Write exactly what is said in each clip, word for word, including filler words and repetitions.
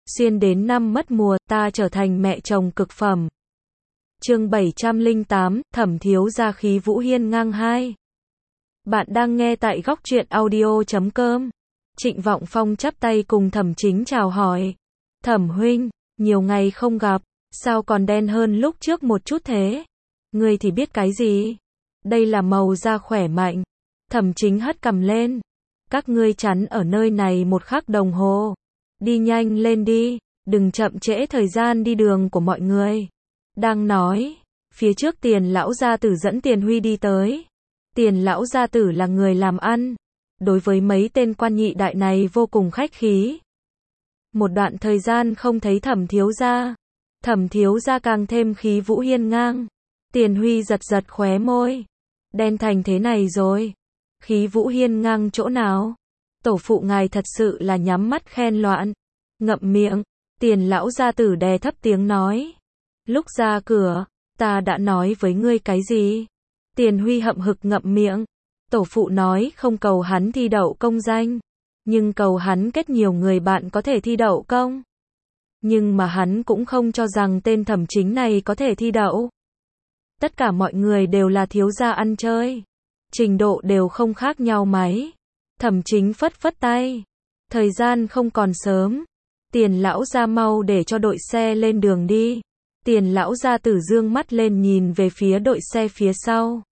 Xuyên đến năm mất mùa, ta trở thành mẹ chồng cực phẩm. Chương bảy trăm lẻ tám, Thẩm thiếu gia khí vũ hiên ngang hai. Bạn đang nghe tại góc truyện audio chấm com. Trịnh Vọng Phong chắp tay cùng Thẩm Chính chào hỏi. Thẩm huynh, nhiều ngày không gặp, sao còn đen hơn lúc trước một chút thế? Ngươi thì biết cái gì? Đây là màu da khỏe mạnh. Thẩm Chính hất cằm lên. Các ngươi chắn ở nơi này một khắc đồng hồ. Đi nhanh lên đi, đừng chậm trễ thời gian đi đường của mọi người. Đang nói, phía trước Tiền lão gia tử dẫn Tiền Huy đi tới. Tiền lão gia tử là người làm ăn, đối với mấy tên quan nhị đại này vô cùng khách khí. Một đoạn thời gian không thấy Thẩm thiếu gia, Thẩm thiếu gia càng thêm khí vũ hiên ngang. Tiền Huy giật giật khóe môi, đen thành thế này rồi, khí vũ hiên ngang chỗ nào? Tổ phụ ngài thật sự là nhắm mắt khen loạn. Ngậm miệng, Tiền lão gia tử đè thấp tiếng nói. Lúc ra cửa, ta đã nói với ngươi cái gì? Tiền Huy hậm hực ngậm miệng. Tổ phụ nói không cầu hắn thi đậu công danh, nhưng cầu hắn kết nhiều người bạn có thể thi đậu công. Nhưng mà hắn cũng không cho rằng tên Thẩm Chính này có thể thi đậu. Tất cả mọi người đều là thiếu gia ăn chơi, trình độ đều không khác nhau mấy. Thẩm Chính phất phất tay. Thời gian không còn sớm. Tiền lão gia mau để cho đội xe lên đường đi. Tiền lão gia tử dương mắt lên nhìn về phía đội xe phía sau.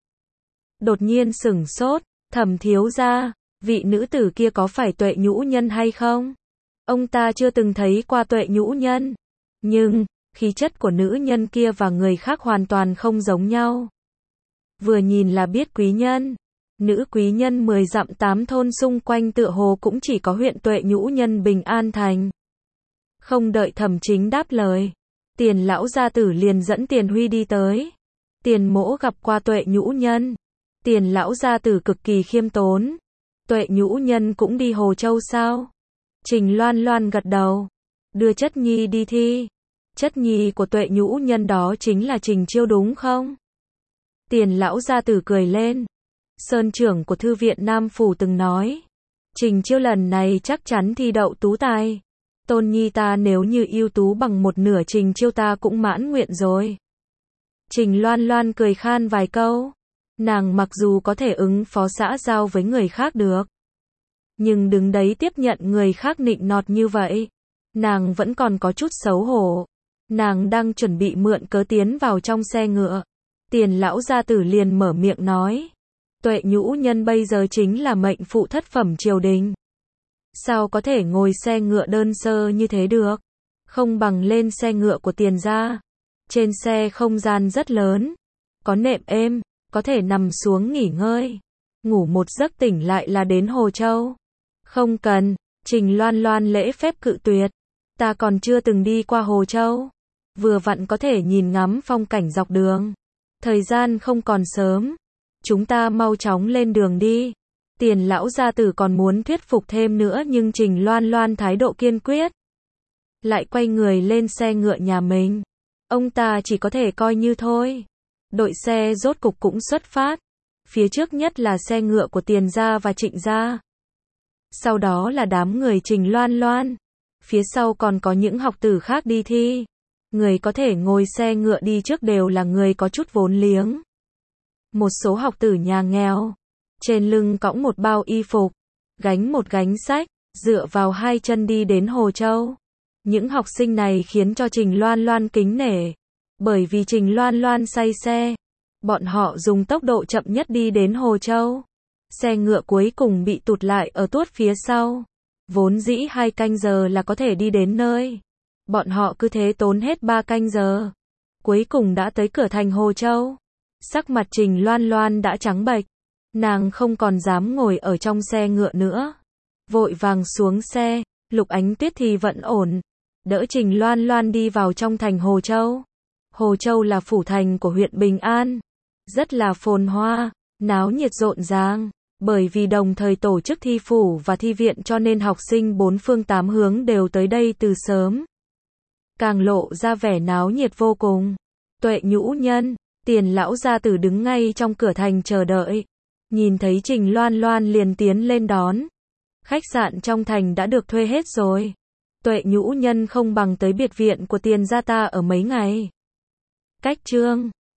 Đột nhiên sửng sốt. Thẩm thiếu gia, vị nữ tử kia có phải Tuệ Nhũ Nhân hay không? Ông ta chưa từng thấy qua Tuệ Nhũ Nhân. Nhưng, khí chất của nữ nhân kia và người khác hoàn toàn không giống nhau. Vừa nhìn là biết quý nhân. Nữ quý nhân mười dặm tám thôn xung quanh tựa hồ cũng chỉ có huyện Tuệ Nhũ Nhân Bình An Thành. Không đợi Thẩm Chính đáp lời, Tiền lão gia tử liền dẫn Tiền Huy đi tới. Tiền mỗ gặp qua Tuệ Nhũ Nhân. Tiền lão gia tử cực kỳ khiêm tốn. Tuệ Nhũ Nhân cũng đi Hồ Châu sao? Trình Loan Loan gật đầu. Đưa Chất Nhi đi thi. Chất Nhi của Tuệ Nhũ Nhân đó chính là Trình Chiêu đúng không? Tiền lão gia tử cười lên. Sơn trưởng của Thư viện Nam Phủ từng nói, Trình Chiêu lần này chắc chắn thi đậu tú tài. Tôn nhi ta nếu như ưu tú bằng một nửa Trình Chiêu ta cũng mãn nguyện rồi. Trình Loan Loan cười khan vài câu. Nàng mặc dù có thể ứng phó xã giao với người khác được, nhưng đứng đấy tiếp nhận người khác nịnh nọt như vậy, nàng vẫn còn có chút xấu hổ. Nàng đang chuẩn bị mượn cớ tiến vào trong xe ngựa. Tiền lão gia tử liền mở miệng nói. Tuệ Nhũ Nhân bây giờ chính là mệnh phụ thất phẩm triều đình. Sao có thể ngồi xe ngựa đơn sơ như thế được? Không bằng lên xe ngựa của Tiền gia. Trên xe không gian rất lớn, có nệm êm, có thể nằm xuống nghỉ ngơi. Ngủ một giấc tỉnh lại là đến Hồ Châu. Không cần, Trình Loan Loan lễ phép cự tuyệt. Ta còn chưa từng đi qua Hồ Châu. Vừa vặn có thể nhìn ngắm phong cảnh dọc đường. Thời gian không còn sớm. Chúng ta mau chóng lên đường đi. Tiền lão gia tử còn muốn thuyết phục thêm nữa nhưng Trình Loan Loan thái độ kiên quyết. Lại quay người lên xe ngựa nhà mình. Ông ta chỉ có thể coi như thôi. Đội xe rốt cục cũng xuất phát. Phía trước nhất là xe ngựa của Tiền gia và Trịnh gia. Sau đó là đám người Trình Loan Loan. Phía sau còn có những học tử khác đi thi. Người có thể ngồi xe ngựa đi trước đều là người có chút vốn liếng. Một số học tử nhà nghèo, trên lưng cõng một bao y phục, gánh một gánh sách, dựa vào hai chân đi đến Hồ Châu. Những học sinh này khiến cho Trình Loan Loan kính nể, bởi vì Trình Loan Loan say xe. Bọn họ dùng tốc độ chậm nhất đi đến Hồ Châu. Xe ngựa cuối cùng bị tụt lại ở tuốt phía sau. Vốn dĩ hai canh giờ là có thể đi đến nơi. Bọn họ cứ thế tốn hết ba canh giờ. Cuối cùng đã tới cửa thành Hồ Châu. Sắc mặt Trình Loan Loan đã trắng bệch. Nàng không còn dám ngồi ở trong xe ngựa nữa. Vội vàng xuống xe. Lục Ánh Tuyết thì vẫn ổn, đỡ Trình Loan Loan đi vào trong thành Hồ Châu. Hồ Châu là phủ thành của huyện Bình An. Rất là phồn hoa, náo nhiệt rộn ràng. Bởi vì đồng thời tổ chức thi phủ và thi viện cho nên học sinh bốn phương tám hướng đều tới đây từ sớm. Càng lộ ra vẻ náo nhiệt vô cùng. Tuệ Nhũ Nhân, Tiền lão gia tử đứng ngay trong cửa thành chờ đợi. Nhìn thấy Trình Loan Loan liền tiến lên đón. Khách sạn trong thành đã được thuê hết rồi. Tuệ nhũ nhân không bằng tới biệt viện của Tiền gia ta ở mấy ngày. Cách chương